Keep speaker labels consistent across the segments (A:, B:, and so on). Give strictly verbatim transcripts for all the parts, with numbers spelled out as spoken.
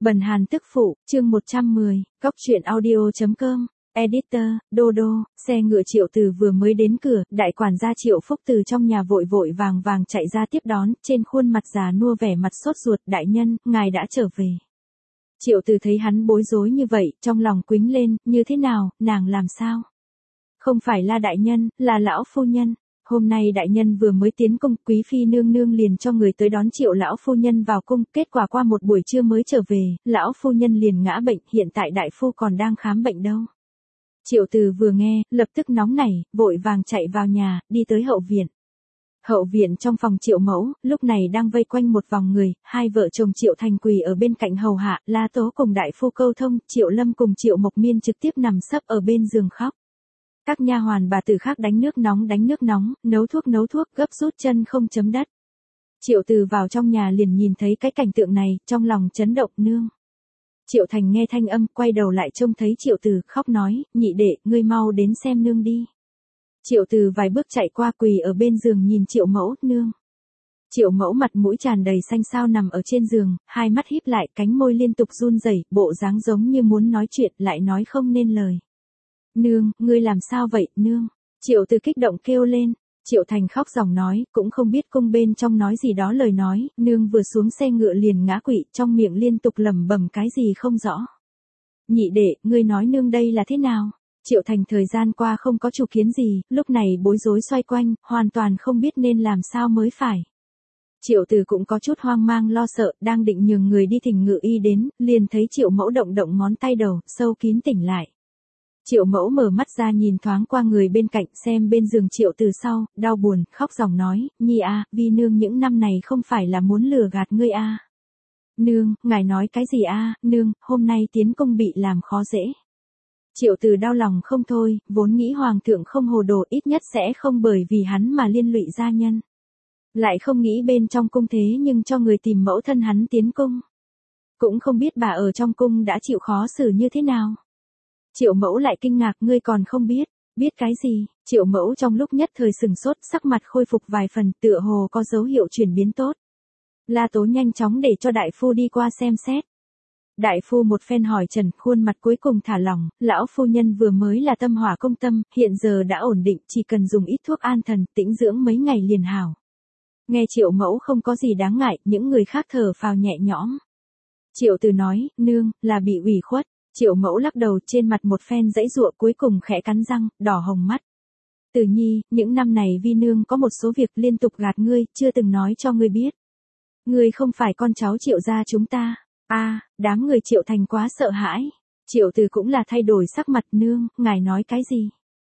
A: Bần Hàn tức phụ, chương một trăm mười, Góc truyện audio chấm com, Editor, Đô Đô, xe ngựa Triệu Từ vừa mới đến cửa, đại quản gia Triệu Phúc từ trong nhà vội vội vàng vàng chạy ra tiếp đón, trên khuôn mặt già nua vẻ mặt sốt ruột, đại nhân, ngài đã trở về. Triệu Từ thấy hắn bối rối như vậy, trong lòng quýnh lên, như thế nào, nàng làm sao? Không phải là đại nhân, là lão phu nhân. Hôm nay đại nhân vừa mới tiến cung, quý phi nương nương liền cho người tới đón Triệu lão phu nhân vào cung, kết quả qua một buổi trưa mới trở về, lão phu nhân liền ngã bệnh, hiện tại đại phu còn đang khám bệnh đâu. Triệu Từ vừa nghe, lập tức nóng nảy, vội vàng chạy vào nhà, đi tới hậu viện. Hậu viện trong phòng Triệu mẫu, lúc này đang vây quanh một vòng người, hai vợ chồng Triệu Thành quỳ ở bên cạnh hầu hạ, La Tố cùng đại phu câu thông, Triệu Lâm cùng Triệu Mộc Miên trực tiếp nằm sấp ở bên giường khóc. Các nha hoàn bà tử khác đánh nước nóng đánh nước nóng, nấu thuốc nấu thuốc, gấp rút chân không chấm đất. Triệu Từ vào trong nhà liền nhìn thấy cái cảnh tượng này, trong lòng chấn động, nương. Triệu Thành nghe thanh âm, quay đầu lại trông thấy Triệu Từ, khóc nói, nhị đệ, ngươi mau đến xem nương đi. Triệu Từ vài bước chạy qua quỳ ở bên giường nhìn Triệu mẫu, nương. Triệu mẫu mặt mũi tràn đầy xanh xao nằm ở trên giường, hai mắt híp lại, cánh môi liên tục run rẩy, bộ dáng giống như muốn nói chuyện, lại nói không nên lời. Nương, ngươi làm sao vậy, nương? Triệu Từ kích động kêu lên. Triệu Thành khóc ròng nói, cũng không biết cung bên trong nói gì đó lời nói, nương vừa xuống xe ngựa liền ngã quỵ, trong miệng liên tục lẩm bẩm cái gì không rõ. Nhị đệ, ngươi nói nương đây là thế nào? Triệu Thành thời gian qua không có chủ kiến gì, lúc này bối rối xoay quanh, hoàn toàn không biết nên làm sao mới phải. Triệu Từ cũng có chút hoang mang lo sợ, đang định nhường người đi thỉnh ngự y đến, liền thấy Triệu mẫu động động ngón tay đầu, sâu kín tỉnh lại. Triệu mẫu mở mắt ra nhìn thoáng qua người bên cạnh, xem bên giường Triệu Từ sau, đau buồn, khóc ròng nói, nhi a, vi nương những năm này không phải là muốn lừa gạt ngươi a. Nương, ngài nói cái gì a, nương, hôm nay tiến cung bị làm khó dễ. Triệu Từ đau lòng không thôi, vốn nghĩ hoàng thượng không hồ đồ, ít nhất sẽ không bởi vì hắn mà liên lụy gia nhân. Lại không nghĩ bên trong cung thế nhưng cho người tìm mẫu thân hắn tiến cung. Cũng không biết bà ở trong cung đã chịu khó xử như thế nào. Triệu mẫu lại kinh ngạc, ngươi còn không biết, biết cái gì? Triệu mẫu trong lúc nhất thời sừng sốt, sắc mặt khôi phục vài phần, tựa hồ có dấu hiệu chuyển biến tốt. La Tố nhanh chóng để cho đại phu đi qua xem xét. Đại phu một phen hỏi trần, khuôn mặt cuối cùng thả lỏng, lão phu nhân vừa mới là tâm hỏa công tâm, hiện giờ đã ổn định, chỉ cần dùng ít thuốc an thần, tĩnh dưỡng mấy ngày liền hảo. Nghe Triệu mẫu không có gì đáng ngại, những người khác thở phào nhẹ nhõm. Triệu Từ nói, nương, là bị ủy khuất. Triệu mẫu lắc đầu, trên mặt một phen dãy dụa, cuối cùng khẽ cắn răng, đỏ hồng mắt. Từ nhi, những năm này vi nương có một số việc liên tục gạt ngươi, chưa từng nói cho ngươi biết. Ngươi không phải con cháu Triệu gia chúng ta. A, à, đám người Triệu Thành quá sợ hãi. Triệu Từ cũng là thay đổi sắc mặt, nương, ngài nói cái gì?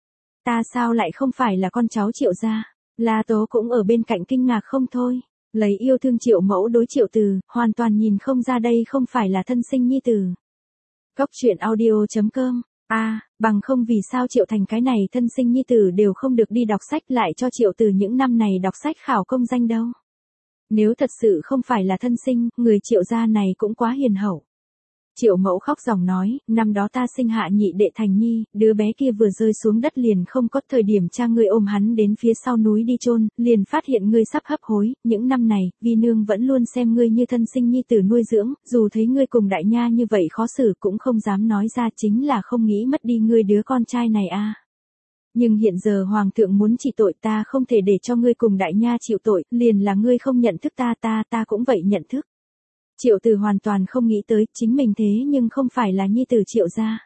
A: Ta sao lại không phải là con cháu Triệu gia? La Tố cũng ở bên cạnh kinh ngạc không thôi. Lấy yêu thương Triệu mẫu đối Triệu Từ, hoàn toàn nhìn không ra đây không phải là thân sinh nhi tử. Góc truyện audio chấm com, a, à, bằng không vì sao Triệu Thành cái này thân sinh nhi tử đều không được đi đọc sách lại cho Triệu Từ những năm này đọc sách khảo công danh đâu. Nếu thật sự không phải là thân sinh, người Triệu gia này cũng quá hiền hậu. Triệu mẫu khóc ròng nói, năm đó ta sinh hạ nhị đệ Thành nhi, đứa bé kia vừa rơi xuống đất liền không có thời điểm cha ngươi ôm hắn đến phía sau núi đi chôn, liền phát hiện ngươi sắp hấp hối, những năm này, vi nương vẫn luôn xem ngươi như thân sinh nhi tử nuôi dưỡng, dù thấy ngươi cùng đại nha như vậy khó xử cũng không dám nói ra, chính là không nghĩ mất đi ngươi đứa con trai này a. Nhưng hiện giờ hoàng thượng muốn trị tội, ta không thể để cho ngươi cùng đại nha chịu tội, liền là ngươi không nhận thức ta ta ta cũng vậy nhận thức. Triệu Từ hoàn toàn không nghĩ tới, chính mình thế nhưng không phải là nhi tử Triệu gia.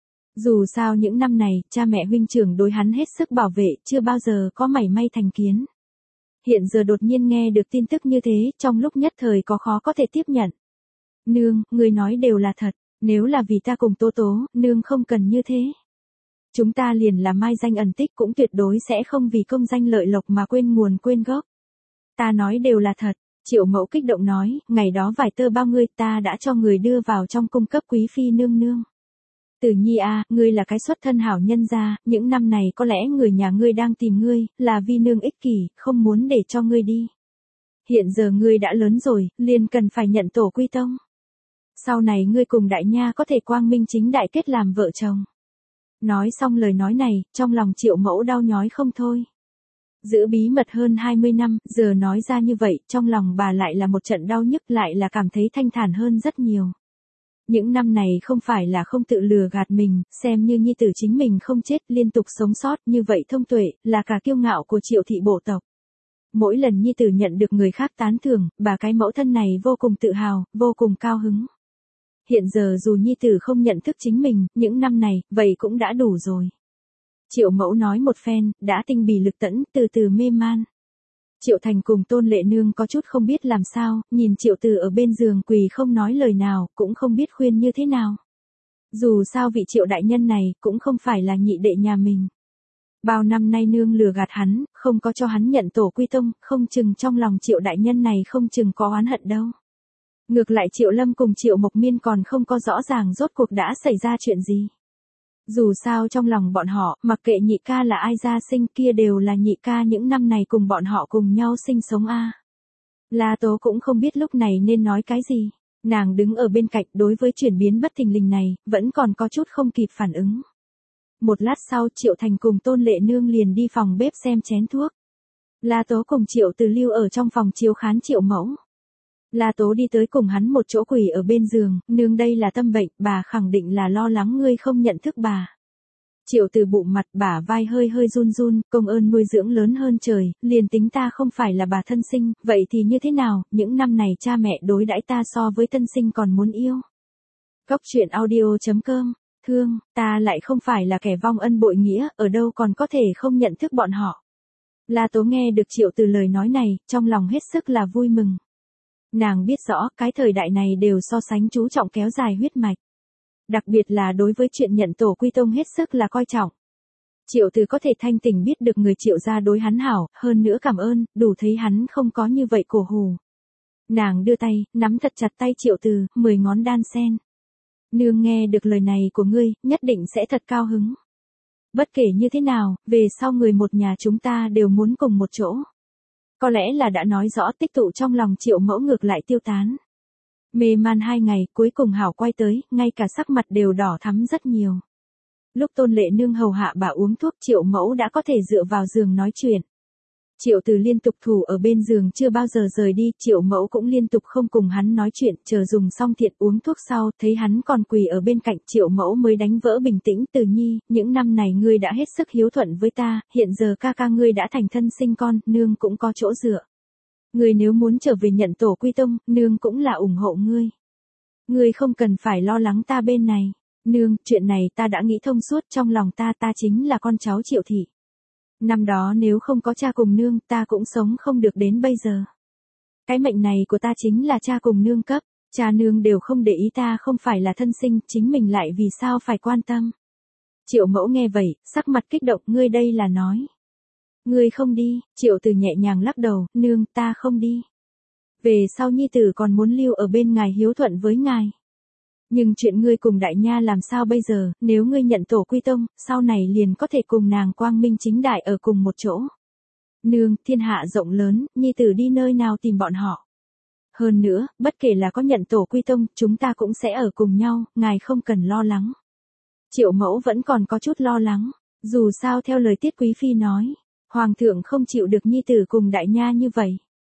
A: Dù sao những năm này, cha mẹ huynh trưởng đối hắn hết sức bảo vệ, chưa bao giờ có mảy may thành kiến. Hiện giờ đột nhiên nghe được tin tức như thế, trong lúc nhất thời có khó có thể tiếp nhận. Nương, người nói đều là thật, nếu là vì ta cùng Tố Tố, nương không cần như thế. Chúng ta liền là mai danh ẩn tích cũng tuyệt đối sẽ không vì công danh lợi lộc mà quên nguồn quên gốc. Ta nói đều là thật. Triệu mẫu kích động nói, ngày đó vài tơ bao ngươi ta đã cho người đưa vào trong cung cấp quý phi nương nương. Từ nhi a, à, ngươi là cái xuất thân hảo nhân gia, những năm này có lẽ người nhà ngươi đang tìm ngươi, là vi nương ích kỷ, không muốn để cho ngươi đi. Hiện giờ ngươi đã lớn rồi, liền cần phải nhận tổ quy tông. Sau này ngươi cùng đại nha có thể quang minh chính đại kết làm vợ chồng. Nói xong lời nói này, trong lòng Triệu mẫu đau nhói không thôi. Giữ bí mật hơn hai mươi năm, giờ nói ra như vậy, trong lòng bà lại là một trận đau nhức, lại là cảm thấy thanh thản hơn rất nhiều. Những năm này không phải là không tự lừa gạt mình, xem như nhi tử chính mình không chết, liên tục sống sót, như vậy thông tuệ, là cả kiêu ngạo của Triệu thị bộ tộc. Mỗi lần nhi tử nhận được người khác tán thưởng, bà cái mẫu thân này vô cùng tự hào, vô cùng cao hứng. Hiện giờ dù nhi tử không nhận thức chính mình, những năm này, vậy cũng đã đủ rồi. Triệu mẫu nói một phen, đã tinh bì lực tẫn, từ từ mê man. Triệu Thành cùng Tôn Lệ Nương có chút không biết làm sao, nhìn Triệu Từ ở bên giường quỳ không nói lời nào, cũng không biết khuyên như thế nào. Dù sao vị Triệu đại nhân này, cũng không phải là nhị đệ nhà mình. Bao năm nay nương lừa gạt hắn, không có cho hắn nhận tổ quy tông, không chừng trong lòng Triệu đại nhân này không chừng có oán hận đâu. Ngược lại Triệu Lâm cùng Triệu Mộc Miên còn không có rõ ràng rốt cuộc đã xảy ra chuyện gì. Dù sao trong lòng bọn họ, mặc kệ nhị ca là ai ra sinh kia đều là nhị ca những năm này cùng bọn họ cùng nhau sinh sống a. À. La Tố cũng không biết lúc này nên nói cái gì. Nàng đứng ở bên cạnh đối với chuyển biến bất thình lình này, vẫn còn có chút không kịp phản ứng. Một lát sau Triệu Thành cùng Tôn Lệ Nương liền đi phòng bếp xem chén thuốc. La Tố cùng Triệu Từ lưu ở trong phòng chiếu khán Triệu mẫu. La Tố đi tới cùng hắn một chỗ quỳ ở bên giường, nương đây là tâm bệnh, bà khẳng định là lo lắng ngươi không nhận thức bà. Triệu Từ bụng mặt bả vai hơi hơi run run, công ơn nuôi dưỡng lớn hơn trời, liền tính ta không phải là bà thân sinh, vậy thì như thế nào, những năm này cha mẹ đối đãi ta so với thân sinh còn muốn yêu. Cóc truyện audio chấm com, thương, ta lại không phải là kẻ vong ân bội nghĩa, ở đâu còn có thể không nhận thức bọn họ. La Tố nghe được Triệu Từ lời nói này, trong lòng hết sức là vui mừng. Nàng biết rõ, cái thời đại này đều so sánh chú trọng kéo dài huyết mạch. Đặc biệt là đối với chuyện nhận tổ quy tông hết sức là coi trọng. Triệu Từ có thể thanh tỉnh biết được người Triệu gia đối hắn hảo, hơn nữa cảm ơn, đủ thấy hắn không có như vậy cổ hù. Nàng đưa tay, nắm thật chặt tay Triệu Từ, mười ngón đan sen. Nương nghe được lời này của ngươi, nhất định sẽ thật cao hứng. Bất kể như thế nào, về sau người một nhà chúng ta đều muốn cùng một chỗ. Có lẽ là đã nói rõ tích tụ trong lòng Triệu mẫu ngược lại tiêu tán. Mê man hai ngày, cuối cùng hảo quay tới, ngay cả sắc mặt đều đỏ thắm rất nhiều. Lúc Tôn Lệ Nương hầu hạ bà uống thuốc Triệu mẫu đã có thể dựa vào giường nói chuyện. Triệu Từ liên tục thủ ở bên giường chưa bao giờ rời đi, Triệu mẫu cũng liên tục không cùng hắn nói chuyện, chờ dùng xong thiện uống thuốc sau, thấy hắn còn quỳ ở bên cạnh, Triệu mẫu mới đánh vỡ bình tĩnh, Từ nhi, những năm này ngươi đã hết sức hiếu thuận với ta, hiện giờ ca ca ngươi đã thành thân sinh con, nương cũng có chỗ dựa. Ngươi nếu muốn trở về nhận tổ quy tông, nương cũng là ủng hộ ngươi. Ngươi không cần phải lo lắng ta bên này. Nương, chuyện này ta đã nghĩ thông suốt, trong lòng ta ta chính là con cháu Triệu thị. Năm đó nếu không có cha cùng nương, ta cũng sống không được đến bây giờ. Cái mệnh này của ta chính là cha cùng nương cấp, cha nương đều không để ý ta không phải là thân sinh, chính mình lại vì sao phải quan tâm. Triệu mẫu nghe vậy, sắc mặt kích động, ngươi đây là nói. Ngươi không đi, Triệu Từ nhẹ nhàng lắc đầu, nương, ta không đi. Về sau nhi tử còn muốn lưu ở bên ngài hiếu thuận với ngài. Nhưng chuyện ngươi cùng đại nha làm sao bây giờ, nếu ngươi nhận tổ quy tông, sau này liền có thể cùng nàng quang minh chính đại ở cùng một chỗ. Nương, thiên hạ rộng lớn, nhi tử đi nơi nào tìm bọn họ. Hơn nữa, bất kể là có nhận tổ quy tông, chúng ta cũng sẽ ở cùng nhau, ngài không cần lo lắng. Triệu mẫu vẫn còn có chút lo lắng, dù sao theo lời Tiết Quý Phi nói, Hoàng thượng không chịu được nhi tử cùng đại nha như vậy.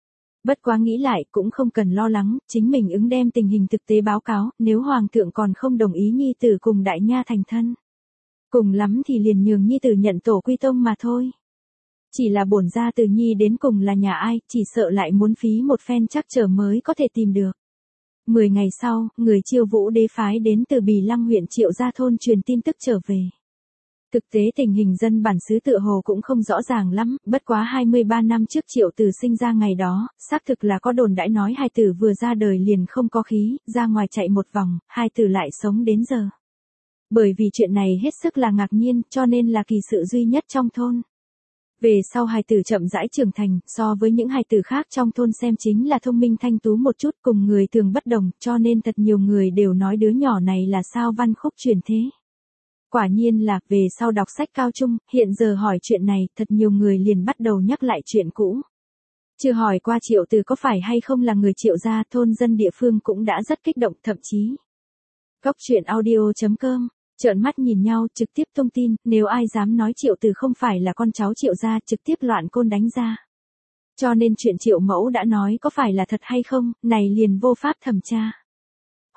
A: Bất quá nghĩ lại cũng không cần lo lắng, chính mình ứng đem tình hình thực tế báo cáo, nếu Hoàng thượng còn không đồng ý nhi tử cùng đại nha thành thân. Cùng lắm thì liền nhường nhi tử nhận tổ quy tông mà thôi. Chỉ là bổn gia Từ nhi đến cùng là nhà ai, chỉ sợ lại muốn phí một phen chắc trở mới có thể tìm được. Mười ngày sau, người Chiêu Vũ đế phái đến từ Bì Lăng huyện Triệu Gia thôn truyền tin tức trở về. Thực tế tình hình dân bản xứ tựa hồ cũng không rõ ràng lắm, bất quá hai mươi ba năm trước Triệu Từ sinh ra ngày đó, xác thực là có đồn đãi nói hai tử vừa ra đời liền không có khí, ra ngoài chạy một vòng, hai tử lại sống đến giờ. Bởi vì chuyện này hết sức là ngạc nhiên, cho nên là kỳ sự duy nhất trong thôn. Về sau hài tử chậm rãi trưởng thành, so với những hài tử khác trong thôn xem chính là thông minh thanh tú một chút, cùng người thường bất đồng, cho nên thật nhiều người đều nói đứa nhỏ này là sao văn khúc truyền thế. Quả nhiên là, về sau đọc sách cao trung, hiện giờ hỏi chuyện này, thật nhiều người liền bắt đầu nhắc lại chuyện cũ. Chưa hỏi qua Triệu Từ có phải hay không là người Triệu gia, thôn dân địa phương cũng đã rất kích động, thậm chí. Cóc truyện audio chấm com, trợn mắt nhìn nhau, trực tiếp thông tin, nếu ai dám nói Triệu Từ không phải là con cháu Triệu gia, trực tiếp loạn côn đánh ra. Cho nên chuyện Triệu mẫu đã nói có phải là thật hay không, này liền vô pháp thẩm tra.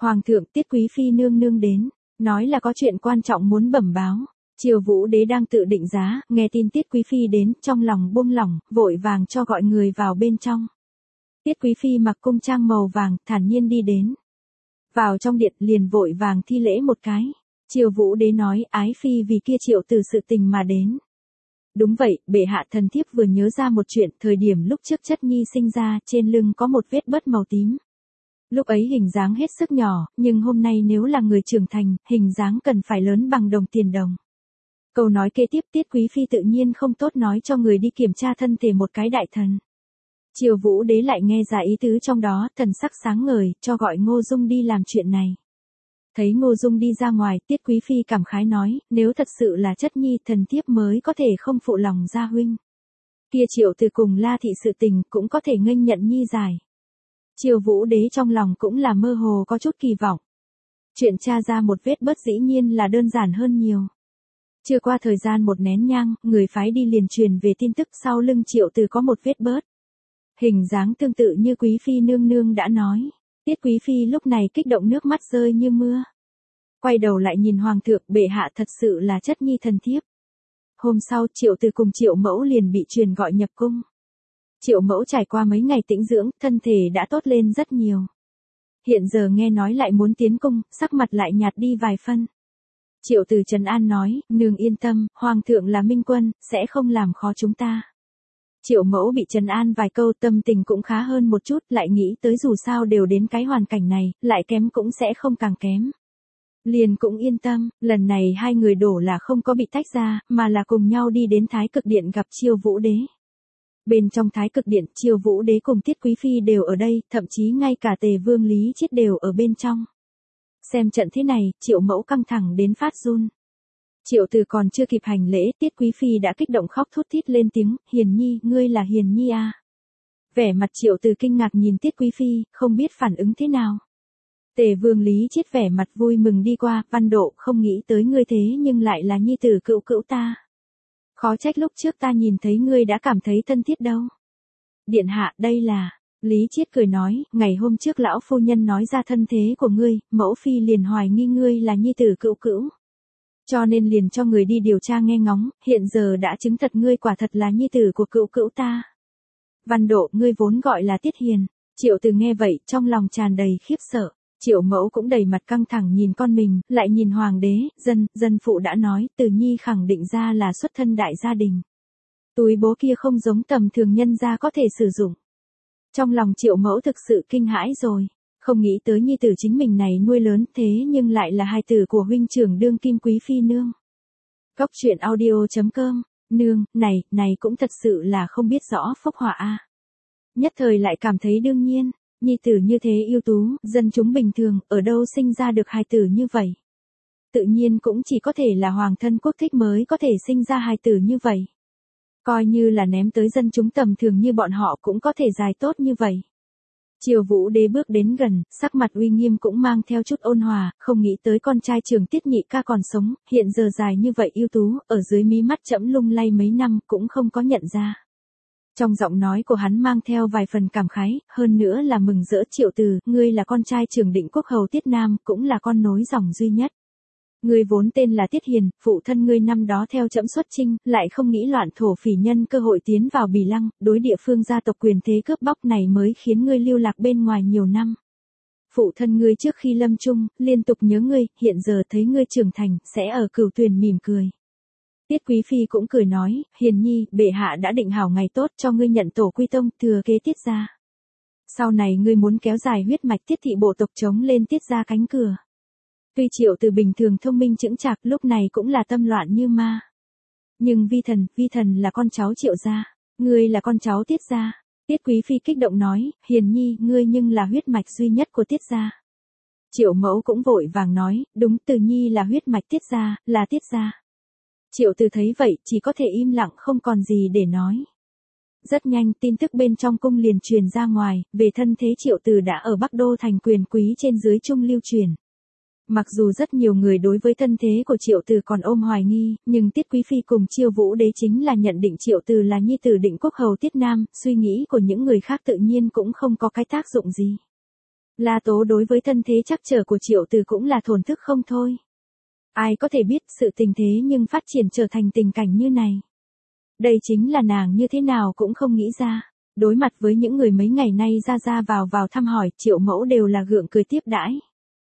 A: Hoàng thượng, Tiết quý phi nương nương đến, nói là có chuyện quan trọng muốn bẩm báo. Triều Vũ đế đang tự định giá, nghe tin Tiết quý phi đến, trong lòng buông lỏng, vội vàng cho gọi người vào bên trong. Tiết quý phi mặc cung trang màu vàng, thản nhiên đi đến. Vào trong điện liền vội vàng thi lễ một cái. Triều Vũ đế nói, ái phi vì kia Triệu từ sự tình mà đến. Đúng vậy, bệ hạ, thần thiếp vừa nhớ ra một chuyện, thời điểm lúc trước chất nhi sinh ra, trên lưng có một vết bớt màu tím. Lúc ấy hình dáng hết sức nhỏ, nhưng hôm nay nếu là người trưởng thành, hình dáng cần phải lớn bằng đồng tiền đồng. Câu nói kế tiếp Tiết quý phi tự nhiên không tốt nói cho người đi kiểm tra thân thể một cái đại thần. Triều Vũ đế lại nghe ra ý tứ trong đó, thần sắc sáng ngời, cho gọi Ngô Dung đi làm chuyện này. Thấy Ngô Dung đi ra ngoài, Tiết quý phi cảm khái nói, nếu thật sự là chất nhi, thần thiếp mới có thể không phụ lòng gia huynh. Kia Triệu từ cùng La thị sự tình cũng có thể nghênh nhận nhi giải. Triều Vũ đế trong lòng cũng là mơ hồ có chút kỳ vọng. Chuyện tra ra một vết bớt dĩ nhiên là đơn giản hơn nhiều. Chưa qua thời gian một nén nhang, người phái đi liền truyền về tin tức sau lưng Triệu từ có một vết bớt. Hình dáng tương tự như quý phi nương nương đã nói. Tiết quý phi lúc này kích động nước mắt rơi như mưa. Quay đầu lại nhìn hoàng thượng, bệ hạ thật sự là chất nhi thần thiếp. Hôm sau Triệu từ cùng Triệu mẫu liền bị truyền gọi nhập cung. Triệu mẫu trải qua mấy ngày tĩnh dưỡng, thân thể đã tốt lên rất nhiều. Hiện giờ nghe nói lại muốn tiến cung, sắc mặt lại nhạt đi vài phân. Triệu từ trấn an nói, nương yên tâm, hoàng thượng là minh quân, sẽ không làm khó chúng ta. Triệu mẫu bị trấn an vài câu, tâm tình cũng khá hơn một chút, lại nghĩ tới dù sao đều đến cái hoàn cảnh này, lại kém cũng sẽ không càng kém. Liền cũng yên tâm, lần này hai người đổ là không có bị tách ra, mà là cùng nhau đi đến Thái Cực Điện gặp Triều Vũ đế. Bên trong Thái Cực Điện, Triều Vũ đế cùng Tiết quý phi đều ở đây, thậm chí ngay cả Tề Vương Lý Chiết đều ở bên trong. Xem trận thế này, Triệu mẫu căng thẳng đến phát run. Triệu từ còn chưa kịp hành lễ, Tiết quý phi đã kích động khóc thút thít lên tiếng, Hiền nhi, ngươi là Hiền nhi à? Vẻ mặt Triệu từ kinh ngạc nhìn Tiết quý phi, không biết phản ứng thế nào. Tề Vương Lý Chiết vẻ mặt vui mừng đi qua, Văn Độ, không nghĩ tới ngươi thế nhưng lại là nhi tử cữu cữu ta. Khó trách lúc trước ta nhìn thấy ngươi đã cảm thấy thân thiết đâu. Điện hạ, đây là... Lý Chiết cười nói, ngày hôm trước lão phu nhân nói ra thân thế của ngươi, mẫu phi liền hoài nghi ngươi là nhi tử cữu cữu. Cho nên liền cho người đi điều tra nghe ngóng, hiện giờ đã chứng thật ngươi quả thật là nhi tử của cữu cữu ta. Văn Độ, ngươi vốn gọi là Tiết Hiền. Triệu từ nghe vậy, trong lòng tràn đầy khiếp sợ. Triệu mẫu cũng đầy mặt căng thẳng nhìn con mình, lại nhìn hoàng đế, dân, dân phụ đã nói, Từ nhi khẳng định ra là xuất thân đại gia đình. Túi bố kia không giống tầm thường nhân gia có thể sử dụng. Trong lòng Triệu mẫu thực sự kinh hãi rồi, không nghĩ tới nhi tử chính mình này nuôi lớn thế nhưng lại là hài tử của huynh trưởng đương kim quý phi nương. Góc truyện audio chấm com, nương, này, này cũng thật sự là không biết rõ phúc họa a. Nhất thời lại cảm thấy đương nhiên, nhi tử như thế ưu tú, dân chúng bình thường, ở đâu sinh ra được hài tử như vậy. Tự nhiên cũng chỉ có thể là hoàng thân quốc thích mới có thể sinh ra hài tử như vậy. Coi như là ném tới dân chúng tầm thường như bọn họ cũng có thể dài tốt như vậy. Triều Vũ đế bước đến gần, sắc mặt uy nghiêm cũng mang theo chút ôn hòa, không nghĩ tới con trai trưởng Tiết nhị ca còn sống, hiện giờ dài như vậy ưu tú, ở dưới mí mắt trẫm lung lay mấy năm cũng không có nhận ra. Trong giọng nói của hắn mang theo vài phần cảm khái, hơn nữa là mừng rỡ. Triệu từ, ngươi là con trai trưởng Định Quốc hầu Tiết Nam, cũng là con nối dòng duy nhất. Ngươi vốn tên là Tiết Hiền, phụ thân ngươi năm đó theo trẫm xuất chinh, lại không nghĩ loạn thổ phỉ nhân cơ hội tiến vào Bỉ Lăng, đối địa phương gia tộc quyền thế cướp bóc này mới khiến ngươi lưu lạc bên ngoài nhiều năm. Phụ thân ngươi trước khi lâm chung, liên tục nhớ ngươi, hiện giờ thấy ngươi trưởng thành, sẽ ở Cửu Tuyền mỉm cười. Tiết quý phi cũng cười nói, Hiền nhi, bệ hạ đã định hảo ngày tốt cho ngươi nhận tổ quy tông, thừa kế Tiết gia. Sau này ngươi muốn kéo dài huyết mạch Tiết thị bộ tộc chống lên Tiết gia cánh cửa. Tuy Triệu từ bình thường thông minh chững chạc, lúc này cũng là tâm loạn như ma. Nhưng vi thần, vi thần là con cháu Triệu gia, ngươi là con cháu Tiết gia. Tiết quý phi kích động nói, Hiền nhi, ngươi nhưng là huyết mạch duy nhất của Tiết gia. Triệu mẫu cũng vội vàng nói, đúng, Từ nhi là huyết mạch Tiết gia, là Tiết gia. Triệu từ thấy vậy, chỉ có thể im lặng không còn gì để nói. Rất nhanh, tin tức bên trong cung liền truyền ra ngoài, về thân thế Triệu từ đã ở Bắc Đô thành quyền quý trên dưới trung lưu truyền. Mặc dù rất nhiều người đối với thân thế của Triệu từ còn ôm hoài nghi, nhưng Tiết quý phi cùng Triều Vũ đế chính là nhận định Triệu từ là nhi tử Định Quốc hầu Tiết Nam, suy nghĩ của những người khác tự nhiên cũng không có cái tác dụng gì. La Tố đối với thân thế chắc trở của Triệu Từ cũng là thổn thức không thôi. Ai có thể biết sự tình thế nhưng phát triển trở thành tình cảnh như này. Đây chính là nàng như thế nào cũng không nghĩ ra. Đối mặt với những người mấy ngày nay ra ra vào vào thăm hỏi, Triệu Mẫu đều là gượng cười tiếp đãi.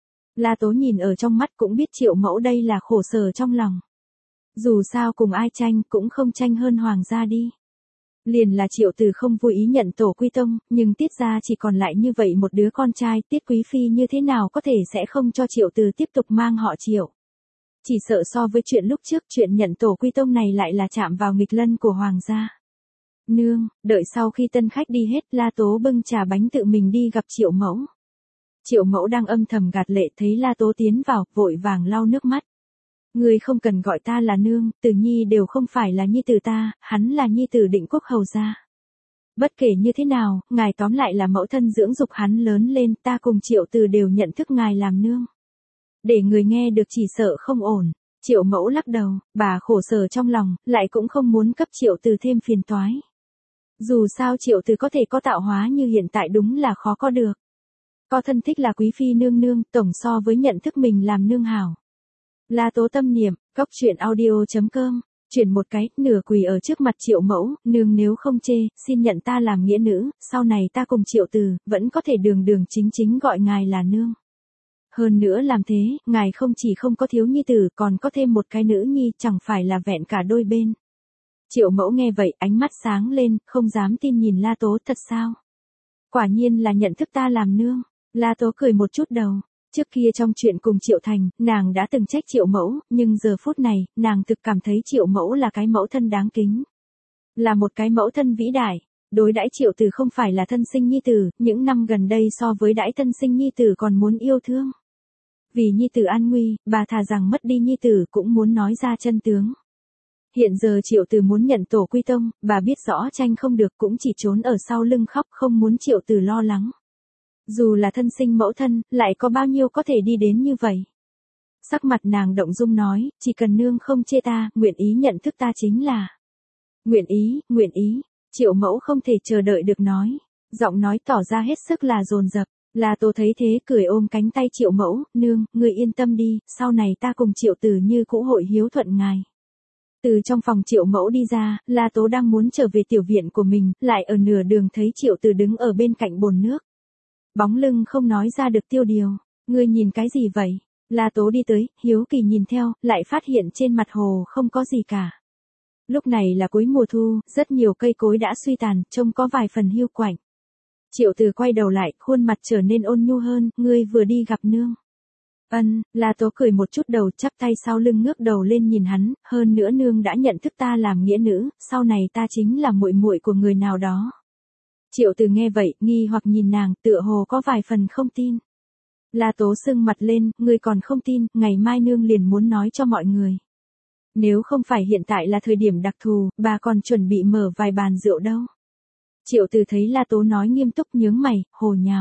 A: La Tố nhìn ở trong mắt cũng biết Triệu Mẫu đây là khổ sở trong lòng. Dù sao cùng ai tranh cũng không tranh hơn hoàng gia đi. Liền là Triệu Từ không vui ý nhận tổ quy tông, nhưng Tiết gia chỉ còn lại như vậy một đứa con trai, Tiết Quý Phi như thế nào có thể sẽ không cho Triệu Từ tiếp tục mang họ Triệu. Chỉ sợ so với chuyện lúc trước, chuyện nhận tổ quy tông này lại là chạm vào nghịch lân của hoàng gia. Nương, đợi sau khi tân khách đi hết, La Tố bưng trà bánh tự mình đi gặp Triệu Mẫu. Triệu Mẫu đang âm thầm gạt lệ thấy La Tố tiến vào, vội vàng lau nước mắt. Ngươi không cần gọi ta là nương, Từ Nhi đều không phải là nhi tử ta, hắn là nhi tử Định Quốc hầu gia. Bất kể như thế nào, ngài tóm lại là mẫu thân dưỡng dục hắn lớn lên, ta cùng Triệu Từ đều nhận thức ngài làm nương. Để người nghe được chỉ sợ không ổn. Triệu Mẫu lắc đầu, bà khổ sở trong lòng, lại cũng không muốn cấp Triệu Từ thêm phiền toái. Dù sao Triệu Từ có thể có tạo hóa như hiện tại đúng là khó có được. Có thân thích là quý phi nương nương, tổng so với nhận thức mình làm nương hảo. La Tố tâm niệm, cóc truyện audio chấm com, chuyển một cái, nửa quỳ ở trước mặt Triệu Mẫu, nương nếu không chê, xin nhận ta làm nghĩa nữ, sau này ta cùng Triệu Từ, vẫn có thể đường đường chính chính gọi ngài là nương. Hơn nữa làm thế, ngài không chỉ không có thiếu nhi tử, còn có thêm một cái nữ nhi, chẳng phải là vẹn cả đôi bên. Triệu Mẫu nghe vậy, ánh mắt sáng lên, không dám tin nhìn La Tố, thật sao? Quả nhiên là nhận thức ta làm nương. La Tố cười một chút đầu. Trước kia trong chuyện cùng Triệu Thành, nàng đã từng trách Triệu Mẫu, nhưng giờ phút này, nàng thực cảm thấy Triệu Mẫu là cái mẫu thân đáng kính. Là một cái mẫu thân vĩ đại. Đối đãi Triệu Từ không phải là thân sinh nhi tử, những năm gần đây so với đãi thân sinh nhi tử còn muốn yêu thương. Vì nhi tử an nguy, bà thà rằng mất đi nhi tử cũng muốn nói ra chân tướng. Hiện giờ Triệu Từ muốn nhận tổ quy tông, bà biết rõ tranh không được cũng chỉ trốn ở sau lưng khóc không muốn Triệu Từ lo lắng. Dù là thân sinh mẫu thân, lại có bao nhiêu có thể đi đến như vậy. Sắc mặt nàng động dung nói, chỉ cần nương không chê ta, nguyện ý nhận thức ta chính là. Nguyện ý, nguyện ý, Triệu Mẫu không thể chờ đợi được nói. Giọng nói tỏ ra hết sức là dồn dập. La Tố thấy thế cười ôm cánh tay Triệu Mẫu, nương, người yên tâm đi, sau này ta cùng Triệu Từ như cũ hội hiếu thuận ngài. Từ trong phòng Triệu Mẫu đi ra, La Tố đang muốn trở về tiểu viện của mình, lại ở nửa đường thấy Triệu Từ đứng ở bên cạnh bồn nước. Bóng lưng không nói ra được tiêu điều, ngươi nhìn cái gì vậy? La Tố đi tới, hiếu kỳ nhìn theo, lại phát hiện trên mặt hồ không có gì cả. Lúc này là cuối mùa thu, rất nhiều cây cối đã suy tàn, trông có vài phần hiu quạnh. Triệu Từ quay đầu lại, khuôn mặt trở nên ôn nhu hơn, ngươi vừa đi gặp nương. Ân, La Tố cười một chút đầu, chắp tay sau lưng ngước đầu lên nhìn hắn, hơn nữa nương đã nhận thức ta làm nghĩa nữ, sau này ta chính là muội muội của người nào đó. Triệu Từ nghe vậy, nghi hoặc nhìn nàng, tựa hồ có vài phần không tin. La Tố sưng mặt lên, ngươi còn không tin, ngày mai nương liền muốn nói cho mọi người. Nếu không phải hiện tại là thời điểm đặc thù, bà còn chuẩn bị mở vài bàn rượu đâu. Triệu Từ thấy La Tố nói nghiêm túc nhướng mày, hồ nháo.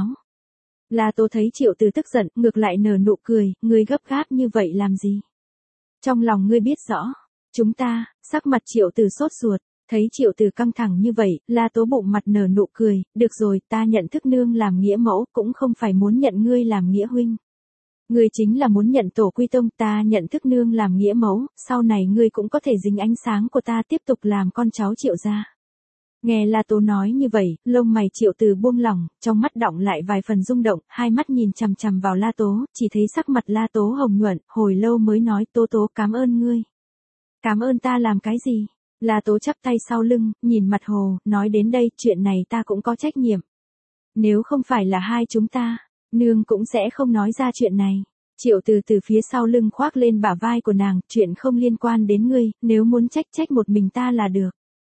A: La Tố thấy Triệu Từ tức giận, ngược lại nở nụ cười, ngươi gấp gáp như vậy làm gì? Trong lòng ngươi biết rõ, chúng ta, sắc mặt Triệu Từ sốt ruột, thấy Triệu Từ căng thẳng như vậy, La Tố bụng mặt nở nụ cười, được rồi, ta nhận thức nương làm nghĩa mẫu, cũng không phải muốn nhận ngươi làm nghĩa huynh. Ngươi chính là muốn nhận tổ quy tông, ta nhận thức nương làm nghĩa mẫu, sau này ngươi cũng có thể dính ánh sáng của ta tiếp tục làm con cháu Triệu gia. Nghe La Tố nói như vậy, lông mày Triệu Từ buông lỏng, trong mắt đọng lại vài phần rung động, hai mắt nhìn chằm chằm vào La Tố, chỉ thấy sắc mặt La Tố hồng nhuận, hồi lâu mới nói, Tố Tố cảm ơn ngươi. Cảm ơn ta làm cái gì? La Tố chắp tay sau lưng, nhìn mặt hồ, nói đến đây, chuyện này ta cũng có trách nhiệm. Nếu không phải là hai chúng ta, nương cũng sẽ không nói ra chuyện này. Triệu Từ từ phía sau lưng khoác lên bả vai của nàng, chuyện không liên quan đến ngươi, nếu muốn trách trách một mình ta là được.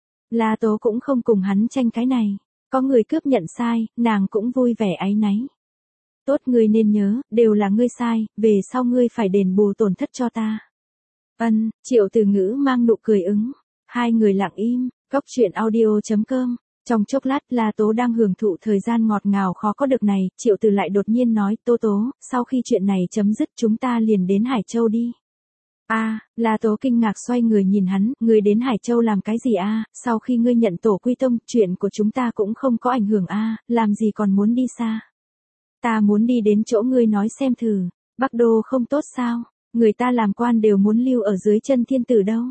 A: La Tố cũng không cùng hắn tranh cái này, có người cướp nhận sai, nàng cũng vui vẻ áy náy. Tốt, ngươi nên nhớ, đều là ngươi sai, về sau ngươi phải đền bù tổn thất cho ta. Ân, Triệu Từ ngữ mang nụ cười ứng. Hai người lặng im, cóc truyện audio chấm com. Trong chốc lát, La Tố đang hưởng thụ thời gian ngọt ngào khó có được này, Triệu Từ lại đột nhiên nói, Tố Tố, sau khi chuyện này chấm dứt chúng ta liền đến Hải Châu đi. A, à, La Tố kinh ngạc xoay người nhìn hắn, ngươi đến Hải Châu làm cái gì a? À? Sau khi ngươi nhận tổ quy tông, chuyện của chúng ta cũng không có ảnh hưởng a, à, làm gì còn muốn đi xa. Ta muốn đi đến chỗ ngươi nói xem thử, Bắc Đô không tốt sao, người ta làm quan đều muốn lưu ở dưới chân thiên tử đâu.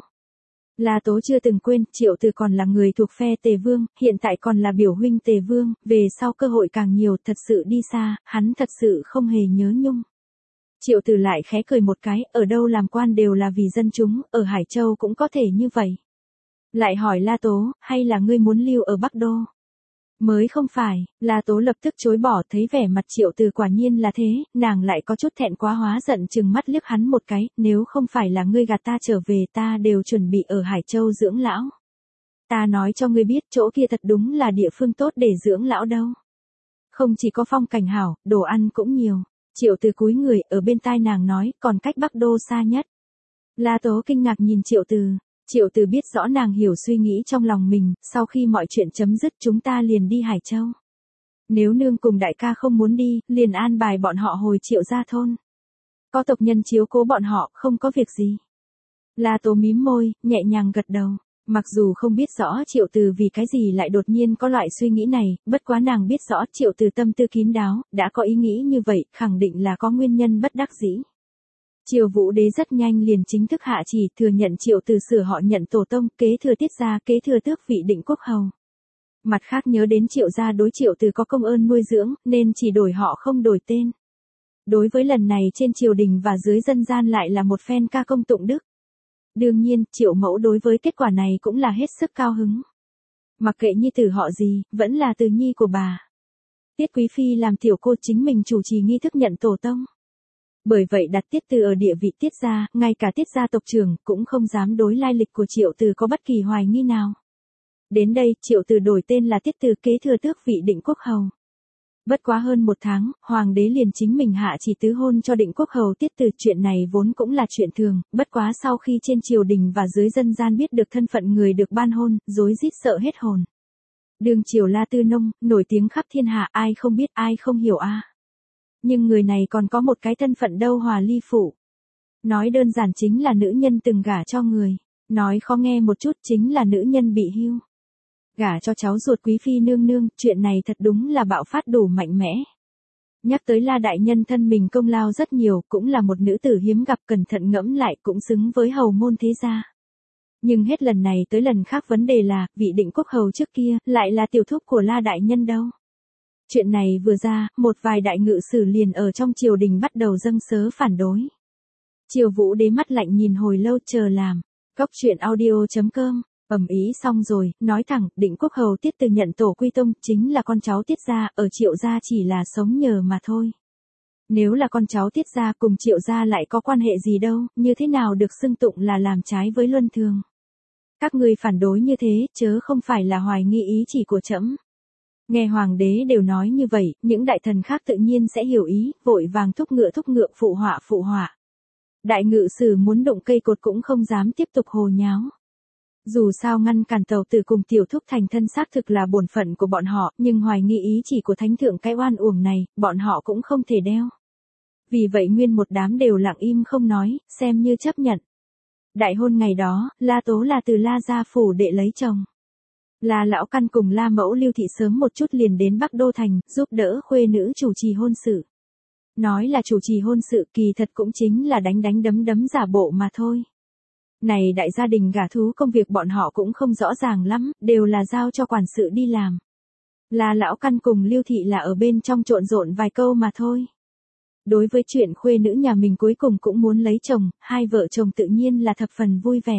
A: La Tố chưa từng quên, Triệu Từ còn là người thuộc phe Tề Vương, hiện tại còn là biểu huynh Tề Vương, về sau cơ hội càng nhiều, thật sự đi xa, hắn thật sự không hề nhớ nhung. Triệu Từ lại khẽ cười một cái, ở đâu làm quan đều là vì dân chúng, ở Hải Châu cũng có thể như vậy. Lại hỏi La Tố, hay là ngươi muốn lưu ở Bắc Đô? Mới không phải, La Tố lập tức chối bỏ, thấy vẻ mặt Triệu Từ quả nhiên là thế, nàng lại có chút thẹn quá hóa giận, chừng mắt liếc hắn một cái, nếu không phải là ngươi gạt ta trở về, ta đều chuẩn bị ở Hải Châu dưỡng lão. Ta nói cho ngươi biết, chỗ kia thật đúng là địa phương tốt để dưỡng lão đâu. Không chỉ có phong cảnh hảo, đồ ăn cũng nhiều. Triệu Từ cúi người, ở bên tai nàng nói, còn cách Bắc Đô xa nhất. La Tố kinh ngạc nhìn Triệu Từ. Triệu Từ biết rõ nàng hiểu suy nghĩ trong lòng mình, sau khi mọi chuyện chấm dứt chúng ta liền đi Hải Châu. Nếu nương cùng đại ca không muốn đi, liền an bài bọn họ hồi Triệu gia thôn. Có tộc nhân chiếu cố bọn họ, không có việc gì. La Tố mím môi, nhẹ nhàng gật đầu. Mặc dù không biết rõ Triệu Từ vì cái gì lại đột nhiên có loại suy nghĩ này, bất quá nàng biết rõ Triệu Từ tâm tư kín đáo, đã có ý nghĩ như vậy, khẳng định là có nguyên nhân bất đắc dĩ. Triều Vũ Đế rất nhanh liền chính thức hạ chỉ thừa nhận Triệu Từ sửa họ nhận tổ tông, kế thừa Tiết gia, kế thừa tước vị định quốc hầu. Mặt khác nhớ đến Triệu gia đối Triệu Từ có công ơn nuôi dưỡng, nên chỉ đổi họ không đổi tên. Đối với lần này trên triều đình và dưới dân gian lại là một phen ca công tụng đức. Đương nhiên, Triệu mẫu đối với kết quả này cũng là hết sức cao hứng. Mặc kệ nhi tử họ gì, vẫn là từ nhi của bà. Tiết Quý Phi làm tiểu cô chính mình chủ trì nghi thức nhận tổ tông. Bởi vậy đặt Tiết Từ ở địa vị Tiết gia, ngay cả Tiết gia tộc trưởng cũng không dám đối lai lịch của Triệu Từ có bất kỳ hoài nghi nào. Đến đây, Triệu Từ đổi tên là Tiết Từ, kế thừa tước vị định quốc hầu. Bất quá hơn một tháng, Hoàng đế liền chính mình hạ chỉ tứ hôn cho định quốc hầu Tiết Từ, chuyện này vốn cũng là chuyện thường, bất quá sau khi trên triều đình và dưới dân gian biết được thân phận người được ban hôn, rối rít sợ hết hồn. Đường triều La Tư Nông, nổi tiếng khắp thiên hạ, ai không biết ai không hiểu a. À. Nhưng người này còn có một cái thân phận đâu Hòa Ly Phụ. Nói đơn giản chính là nữ nhân từng gả cho người, nói khó nghe một chút chính là nữ nhân bị hưu. Gả cho cháu ruột quý phi nương nương, chuyện này thật đúng là bạo phát đủ mạnh mẽ. Nhắc tới La đại nhân thân mình công lao rất nhiều, cũng là một nữ tử hiếm gặp, cẩn thận ngẫm lại cũng xứng với hầu môn thế gia. Nhưng hết lần này tới lần khác vấn đề là, vị định quốc hầu trước kia, lại là tiểu thúc của La đại nhân đâu. Chuyện này vừa ra, một vài đại ngự sử liền ở trong triều đình bắt đầu dâng sớ phản đối. Triều Vũ Đế mắt lạnh nhìn hồi lâu chờ làm. Góc truyện audio chấm com. Ầm ý xong rồi, nói thẳng, định quốc hầu Tiết Từ nhận tổ quy tông, chính là con cháu Tiết gia, ở Triệu gia chỉ là sống nhờ mà thôi. Nếu là con cháu Tiết gia cùng Triệu gia lại có quan hệ gì đâu, như thế nào được xưng tụng là làm trái với luân thường. Các ngươi phản đối như thế, chớ không phải là hoài nghi ý chỉ của trẫm. Nghe hoàng đế đều nói như vậy, những đại thần khác tự nhiên sẽ hiểu ý, vội vàng thúc ngựa thúc ngựa phụ họa phụ họa. Đại ngự sử muốn động cây cột cũng không dám tiếp tục hồ nháo. Dù sao ngăn cản tàu tử cùng tiểu thúc thành thân xác thực là bổn phận của bọn họ, nhưng hoài nghi ý chỉ của thánh thượng cái oan uổng này, bọn họ cũng không thể đeo. Vì vậy nguyên một đám đều lặng im không nói, xem như chấp nhận. Đại hôn ngày đó, La Tố là từ La gia phủ để lấy chồng. La lão căn cùng La mẫu Lưu thị sớm một chút liền đến Bắc Đô thành, giúp đỡ khuê nữ chủ trì hôn sự. Nói là chủ trì hôn sự, kỳ thật cũng chính là đánh đánh đấm đấm giả bộ mà thôi. Này đại gia đình gả thú công việc bọn họ cũng không rõ ràng lắm, đều là giao cho quản sự đi làm. La lão căn cùng Lưu thị là ở bên trong trộn rộn vài câu mà thôi. Đối với chuyện khuê nữ nhà mình cuối cùng cũng muốn lấy chồng, hai vợ chồng tự nhiên là thập phần vui vẻ.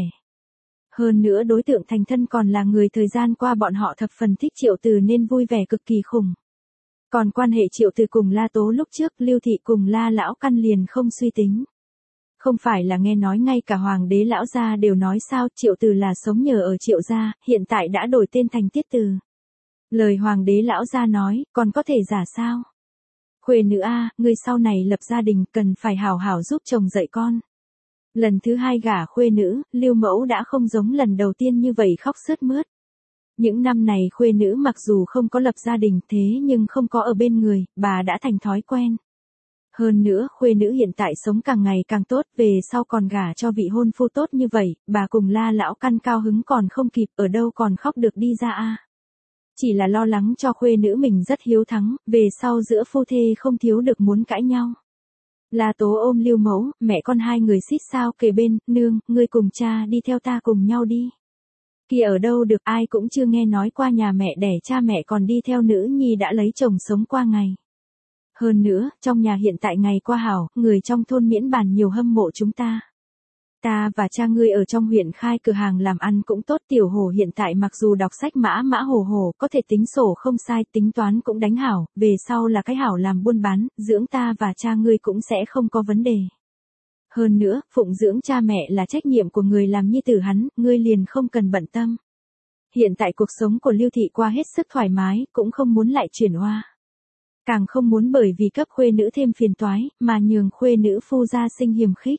A: Hơn nữa đối tượng thành thân còn là người thời gian qua bọn họ thập phần thích Triệu Từ nên vui vẻ cực kỳ khủng. Còn quan hệ Triệu Từ cùng La Tố lúc trước, Lưu thị cùng La lão căn liền không suy tính. Không phải là nghe nói ngay cả hoàng đế lão gia đều nói sao, Triệu Từ là sống nhờ ở Triệu gia, hiện tại đã đổi tên thành Tiết Từ. Lời hoàng đế lão gia nói, còn có thể giả sao? Khuê nữ a, ngươi sau này lập gia đình cần phải hảo hảo giúp chồng dạy con. Lần thứ hai gả khuê nữ, Lưu mẫu đã không giống lần đầu tiên như vậy khóc sướt mướt. Những năm này khuê nữ mặc dù không có lập gia đình thế nhưng không có ở bên người, bà đã thành thói quen. Hơn nữa khuê nữ hiện tại sống càng ngày càng tốt, về sau còn gả cho vị hôn phu tốt như vậy, bà cùng La lão căn cao hứng còn không kịp, ở đâu còn khóc được đi ra a. Chỉ là lo lắng cho khuê nữ mình rất hiếu thắng, về sau giữa phu thê không thiếu được muốn cãi nhau. La Tố ôm Lưu Mẫu, mẹ con hai người xít sao kề bên, nương, ngươi cùng cha đi theo ta cùng nhau đi. Kia ở đâu được, ai cũng chưa nghe nói qua nhà mẹ đẻ cha mẹ còn đi theo nữ nhi đã lấy chồng sống qua ngày. Hơn nữa, trong nhà hiện tại ngày qua hảo, người trong thôn miễn bàn nhiều hâm mộ chúng ta. Ta và cha ngươi ở trong huyện khai cửa hàng làm ăn cũng tốt, tiểu hổ hiện tại mặc dù đọc sách mã mã hồ hồ, có thể tính sổ không sai, tính toán cũng đánh hảo, về sau là cái hảo làm buôn bán, dưỡng ta và cha ngươi cũng sẽ không có vấn đề. Hơn nữa, phụng dưỡng cha mẹ là trách nhiệm của người làm nhi tử hắn, ngươi liền không cần bận tâm. Hiện tại cuộc sống của Lưu Thị qua hết sức thoải mái, cũng không muốn lại chuyển hoa. Càng không muốn bởi vì cấp khuê nữ thêm phiền toái, mà nhường khuê nữ phu gia sinh hiềm khích.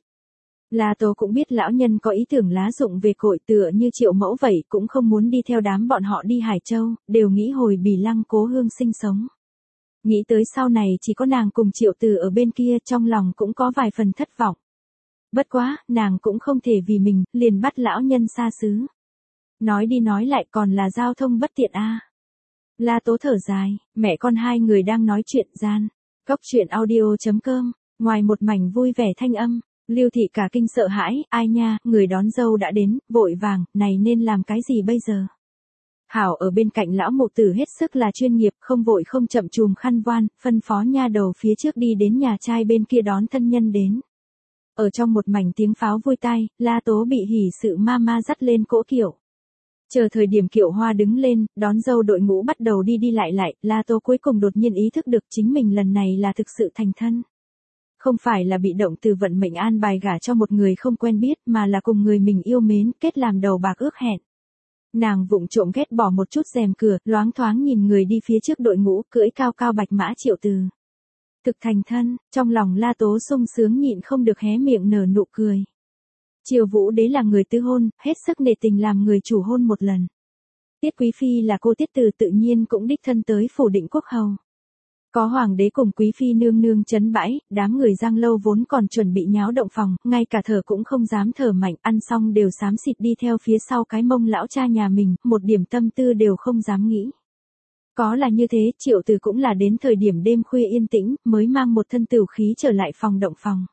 A: La Tố cũng biết lão nhân có ý tưởng lá dụng về cội tựa như Triệu Mẫu vậy, cũng không muốn đi theo đám bọn họ đi Hải Châu, đều nghĩ hồi Bỉ Lăng cố hương sinh sống. Nghĩ tới sau này chỉ có nàng cùng Triệu Từ ở bên kia, trong lòng cũng có vài phần thất vọng. Bất quá, nàng cũng không thể vì mình, liền bắt lão nhân xa xứ. Nói đi nói lại còn là giao thông bất tiện a. À. La Tố thở dài, mẹ con hai người đang nói chuyện gian. Góc truyện audio chấm com, ngoài một mảnh vui vẻ thanh âm, Lưu Thị cả kinh sợ hãi, ai nha, người đón dâu đã đến, vội vàng, này nên làm cái gì bây giờ? Hảo ở bên cạnh lão mụ tử hết sức là chuyên nghiệp, không vội không chậm chùm khăn voan, phân phó nha đầu phía trước đi đến nhà trai bên kia đón thân nhân đến. Ở trong một mảnh tiếng pháo vui tai, La Tố bị hỉ sự ma ma dắt lên cỗ kiệu. Chờ thời điểm kiệu hoa đứng lên, đón dâu đội ngũ bắt đầu đi đi lại lại, La Tố cuối cùng đột nhiên ý thức được chính mình lần này là thực sự thành thân. Không phải là bị động từ vận mệnh an bài gả cho một người không quen biết, mà là cùng người mình yêu mến, kết làm đầu bạc ước hẹn. Nàng vụng trộm ghét bỏ một chút rèm cửa, loáng thoáng nhìn người đi phía trước đội ngũ, cưỡi cao cao bạch mã Triệu Từ. Thực thành thân, trong lòng La Tố sung sướng nhịn không được hé miệng nở nụ cười. Triều Vũ Đế là người tứ hôn, hết sức nể tình làm người chủ hôn một lần. Tiết Quý Phi là cô Tiết Từ tự nhiên cũng đích thân tới phủ định quốc hầu. Có hoàng đế cùng quý phi nương nương chấn bãi, đám người Giang Lâu vốn còn chuẩn bị nháo động phòng, ngay cả thở cũng không dám thở mạnh, ăn xong đều xám xịt đi theo phía sau cái mông lão cha nhà mình, một điểm tâm tư đều không dám nghĩ. Có là như thế, Triệu Từ cũng là đến thời điểm đêm khuya yên tĩnh, mới mang một thân tửu khí trở lại phòng động phòng.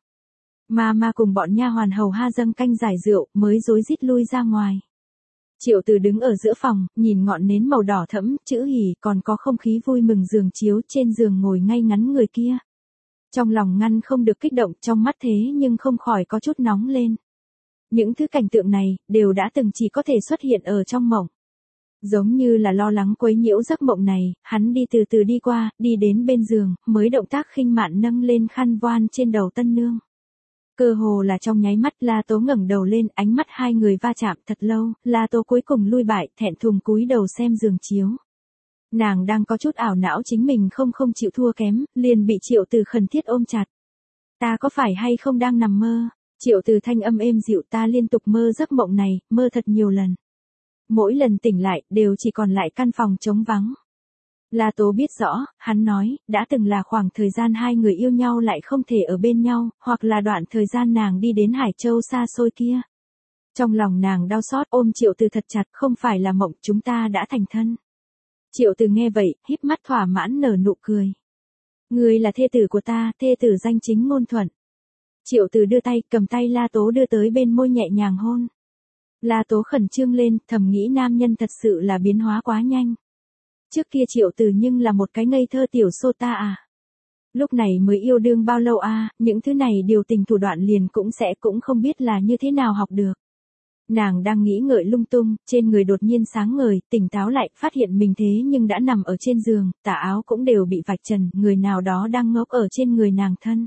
A: Ma ma cùng bọn nha hoàn hầu ha dâng canh giải rượu, mới rối rít lui ra ngoài. Triệu Từ đứng ở giữa phòng, nhìn ngọn nến màu đỏ thẫm, chữ hỉ, còn có không khí vui mừng giường chiếu, trên giường ngồi ngay ngắn người kia. Trong lòng ngăn không được kích động, trong mắt thế nhưng không khỏi có chút nóng lên. Những thứ cảnh tượng này, đều đã từng chỉ có thể xuất hiện ở trong mộng. Giống như là lo lắng quấy nhiễu giấc mộng này, hắn đi từ từ đi qua, đi đến bên giường, mới động tác khinh mạn nâng lên khăn voan trên đầu tân nương. Cơ hồ là trong nháy mắt, La Tố ngẩng đầu lên, ánh mắt hai người va chạm thật lâu, La Tố cuối cùng lui bại, thẹn thùng cúi đầu xem giường chiếu. Nàng đang có chút ảo não chính mình không không chịu thua kém, liền bị Triệu Từ khẩn thiết ôm chặt. Ta có phải hay không đang nằm mơ? Triệu Từ thanh âm êm dịu, ta liên tục mơ giấc mộng này, mơ thật nhiều lần. Mỗi lần tỉnh lại, đều chỉ còn lại căn phòng trống vắng. La Tố biết rõ, hắn nói, đã từng là khoảng thời gian hai người yêu nhau lại không thể ở bên nhau, hoặc là đoạn thời gian nàng đi đến Hải Châu xa xôi kia. Trong lòng nàng đau xót, ôm Triệu Từ thật chặt, không phải là mộng, chúng ta đã thành thân. Triệu Từ nghe vậy, híp mắt thỏa mãn nở nụ cười. Ngươi là thê tử của ta, thê tử danh chính ngôn thuận. Triệu Từ đưa tay, cầm tay La Tố đưa tới bên môi nhẹ nhàng hôn. La Tố khẩn trương lên, thầm nghĩ nam nhân thật sự là biến hóa quá nhanh. Trước kia Triệu Từ nhưng là một cái ngây thơ tiểu sô ta à. Lúc này mới yêu đương bao lâu à, những thứ này điều tình thủ đoạn liền cũng sẽ cũng không biết là như thế nào học được. Nàng đang nghĩ ngợi lung tung, trên người đột nhiên sáng ngời, tỉnh táo lại, phát hiện mình thế nhưng đã nằm ở trên giường, tà áo cũng đều bị vạch trần, người nào đó đang ngốc ở trên người nàng thân.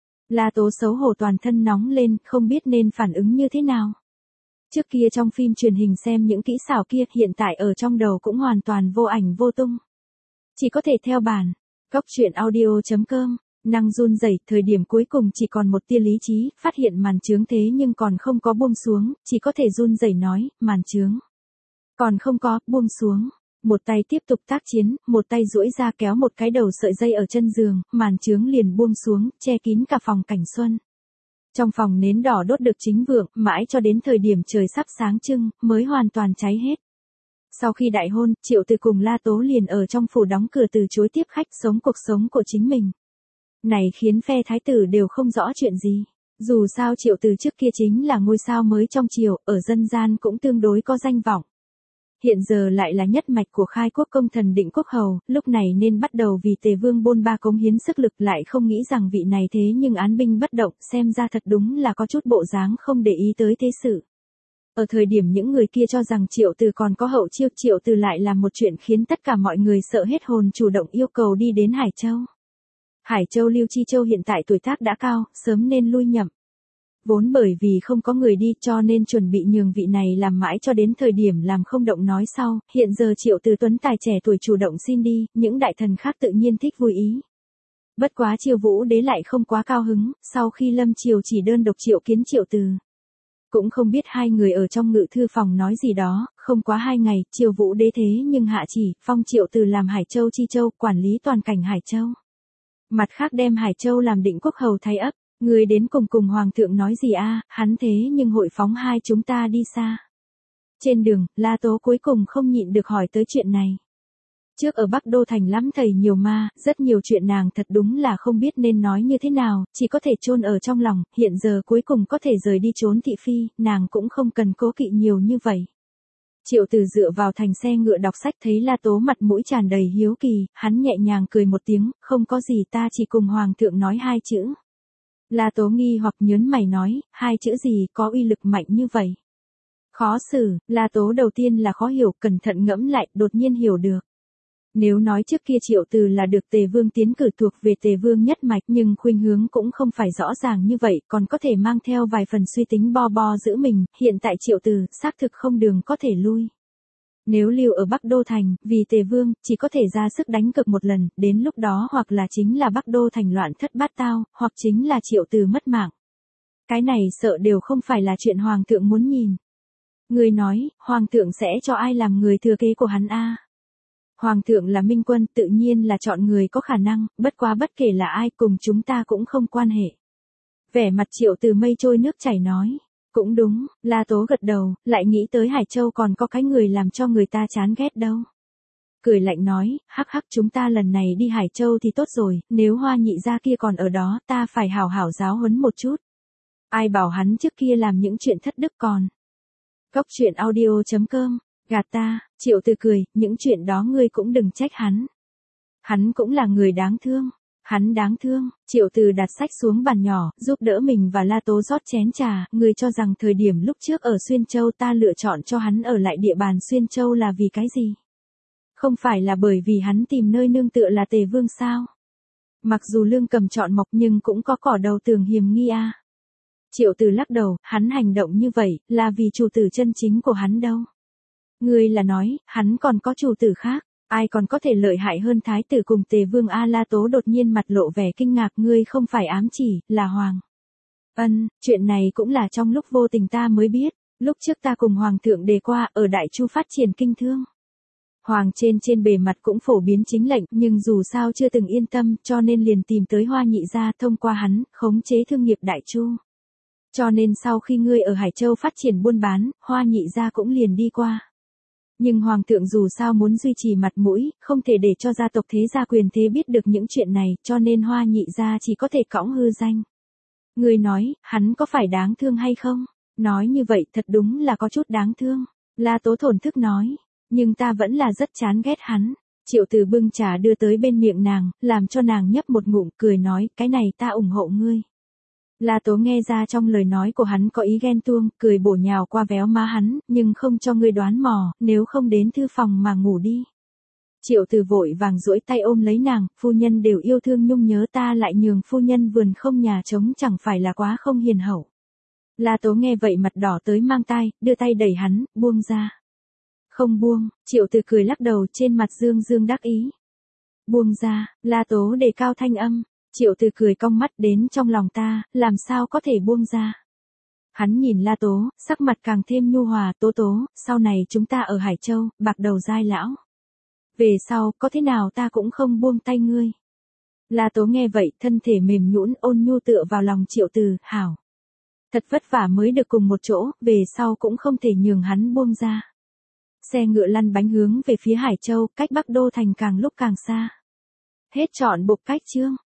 A: La Tố xấu hổ toàn thân nóng lên, không biết nên phản ứng như thế nào. Trước kia trong phim truyền hình xem những kỹ xảo kia, hiện tại ở trong đầu cũng hoàn toàn vô ảnh vô tung. Chỉ có thể theo bản. Góc truyện audio chấm com, năng run rẩy, thời điểm cuối cùng chỉ còn một tia lý trí, phát hiện màn chướng thế nhưng còn không có buông xuống, chỉ có thể run rẩy nói, màn chướng. Còn không có, buông xuống. Một tay tiếp tục tác chiến, một tay duỗi ra kéo một cái đầu sợi dây ở chân giường, màn chướng liền buông xuống, che kín cả phòng cảnh xuân. Trong phòng nến đỏ đốt được chính vượng, mãi cho đến thời điểm trời sắp sáng trưng, mới hoàn toàn cháy hết. Sau khi đại hôn, Triệu Từ cùng La Tố liền ở trong phủ đóng cửa từ chối tiếp khách, sống cuộc sống của chính mình. Này khiến phe thái tử đều không rõ chuyện gì. Dù sao Triệu Từ trước kia chính là ngôi sao mới trong triều, ở dân gian cũng tương đối có danh vọng. Hiện giờ lại là nhất mạch của khai quốc công thần Định Quốc Hầu, lúc này nên bắt đầu vì Tề Vương bôn ba cống hiến sức lực, lại không nghĩ rằng vị này thế nhưng án binh bất động, xem ra thật đúng là có chút bộ dáng không để ý tới thế sự. Ở thời điểm những người kia cho rằng Triệu Từ còn có hậu chiêu, Triệu Từ lại làm một chuyện khiến tất cả mọi người sợ hết hồn, chủ động yêu cầu đi đến Hải Châu. Hải Châu Lưu Chi Châu hiện tại tuổi tác đã cao, sớm nên lui nhậm. Vốn bởi vì không có người đi cho nên chuẩn bị nhường vị này làm mãi cho đến thời điểm làm không động nói sau, hiện giờ Triệu Từ Tuấn tài trẻ tuổi chủ động xin đi, những đại thần khác tự nhiên thích vui ý. Bất quá Triều Vũ Đế lại không quá cao hứng, sau khi Lâm Triều chỉ đơn độc triệu kiến Triệu Từ. Cũng không biết hai người ở trong ngự thư phòng nói gì đó, không quá hai ngày, Triều Vũ Đế thế nhưng hạ chỉ, phong Triệu Từ làm Hải Châu Chi Châu, quản lý toàn cảnh Hải Châu. Mặt khác đem Hải Châu làm Định Quốc Hầu thay ấp. Người đến cùng cùng Hoàng thượng nói gì a? Hắn thế nhưng hội phóng hai chúng ta đi xa. Trên đường, La Tố cuối cùng không nhịn được hỏi tới chuyện này. Trước ở Bắc Đô Thành lắm thầy nhiều ma, rất nhiều chuyện nàng thật đúng là không biết nên nói như thế nào, chỉ có thể chôn ở trong lòng, hiện giờ cuối cùng có thể rời đi trốn thị phi, nàng cũng không cần cố kỵ nhiều như vậy. Triệu Từ dựa vào thành xe ngựa đọc sách thấy La Tố mặt mũi tràn đầy hiếu kỳ, hắn nhẹ nhàng cười một tiếng, không có gì, ta chỉ cùng Hoàng thượng nói hai chữ. La Tố nghi hoặc nhớn mày nói, hai chữ gì có uy lực mạnh như vậy? Khó xử, La Tố đầu tiên là khó hiểu, cẩn thận ngẫm lại, đột nhiên hiểu được. Nếu nói trước kia Triệu Từ là được Tề Vương tiến cử thuộc về Tề Vương nhất mạch, nhưng khuynh hướng cũng không phải rõ ràng như vậy, còn có thể mang theo vài phần suy tính bo bo giữ mình, hiện tại Triệu Từ, xác thực không đường có thể lui. Nếu lưu ở Bắc Đô Thành, vì Tề Vương, chỉ có thể ra sức đánh cực một lần, đến lúc đó hoặc là chính là Bắc Đô Thành loạn thất bát tao, hoặc chính là Triệu Từ mất mạng. Cái này sợ đều không phải là chuyện Hoàng thượng muốn nhìn. Người nói, Hoàng thượng sẽ cho ai làm người thừa kế của hắn a? Hoàng thượng là minh quân, tự nhiên là chọn người có khả năng, bất quá bất kể là ai cùng chúng ta cũng không quan hệ. Vẻ mặt Triệu Từ mây trôi nước chảy nói. Cũng đúng, La Tố gật đầu, lại nghĩ tới Hải Châu còn có cái người làm cho người ta chán ghét đâu. Cười lạnh nói, hắc hắc chúng ta lần này đi Hải Châu thì tốt rồi, nếu Hoa nhị gia kia còn ở đó ta phải hào hảo giáo huấn một chút. Ai bảo hắn trước kia làm những chuyện thất đức còn. Góc truyện audio chấm com, gạt ta, Triệu Từ cười, những chuyện đó ngươi cũng đừng trách hắn. Hắn cũng là người đáng thương. Hắn đáng thương, Triệu Từ đặt sách xuống bàn nhỏ, giúp đỡ mình và La Tố rót chén trà, người cho rằng thời điểm lúc trước ở Xuyên Châu ta lựa chọn cho hắn ở lại địa bàn Xuyên Châu là vì cái gì? Không phải là bởi vì hắn tìm nơi nương tựa là Tề Vương sao? Mặc dù lương cầm chọn mọc nhưng cũng có cỏ đầu tường hiểm nghi a. Triệu Từ lắc đầu, hắn hành động như vậy, là vì chủ tử chân chính của hắn đâu. Người là nói, hắn còn có chủ tử khác. Ai còn có thể lợi hại hơn thái tử cùng Tề Vương a? La Tố đột nhiên mặt lộ vẻ kinh ngạc, ngươi không phải ám chỉ, là Hoàng. Ân, chuyện này cũng là trong lúc vô tình ta mới biết, lúc trước ta cùng Hoàng thượng đề qua ở Đại Chu phát triển kinh thương. Hoàng trên trên bề mặt cũng phổ biến chính lệnh, nhưng dù sao chưa từng yên tâm, cho nên liền tìm tới Hoa nhị gia thông qua hắn, khống chế thương nghiệp Đại Chu. Cho nên sau khi ngươi ở Hải Châu phát triển buôn bán, Hoa nhị gia cũng liền đi qua. Nhưng Hoàng thượng dù sao muốn duy trì mặt mũi, không thể để cho gia tộc thế gia quyền thế biết được những chuyện này, cho nên Hoa nhị gia chỉ có thể cõng hư danh. Người nói, hắn có phải đáng thương hay không? Nói như vậy thật đúng là có chút đáng thương. La Tố thổn thức nói, nhưng ta vẫn là rất chán ghét hắn. Triệu Từ bưng trà đưa tới bên miệng nàng, làm cho nàng nhấp một ngụm, cười nói, cái này ta ủng hộ ngươi. La Tố nghe ra trong lời nói của hắn có ý ghen tuông, cười bổ nhào qua véo má hắn, nhưng không cho ngươi đoán mò, nếu không đến thư phòng mà ngủ đi. Triệu Từ vội vàng duỗi tay ôm lấy nàng, phu nhân đều yêu thương nhung nhớ ta lại nhường phu nhân vườn không nhà trống chẳng phải là quá không hiền hậu. La Tố nghe vậy mặt đỏ tới mang tai, đưa tay đẩy hắn, buông ra. Không buông, Triệu Từ cười lắc đầu trên mặt dương dương đắc ý. Buông ra, La Tố đề cao thanh âm. Triệu Từ cười cong mắt, đến trong lòng ta, làm sao có thể buông ra. Hắn nhìn La Tố, sắc mặt càng thêm nhu hòa, Tố Tố, sau này chúng ta ở Hải Châu, bạc đầu giai lão. Về sau, có thế nào ta cũng không buông tay ngươi. La Tố nghe vậy, thân thể mềm nhũn ôn nhu tựa vào lòng Triệu Từ, hảo. Thật vất vả mới được cùng một chỗ, về sau cũng không thể nhường hắn buông ra. xe ngựa lăn bánh hướng về phía Hải Châu, cách Bắc Đô thành càng lúc càng xa. Hết chọn bộ cách chương.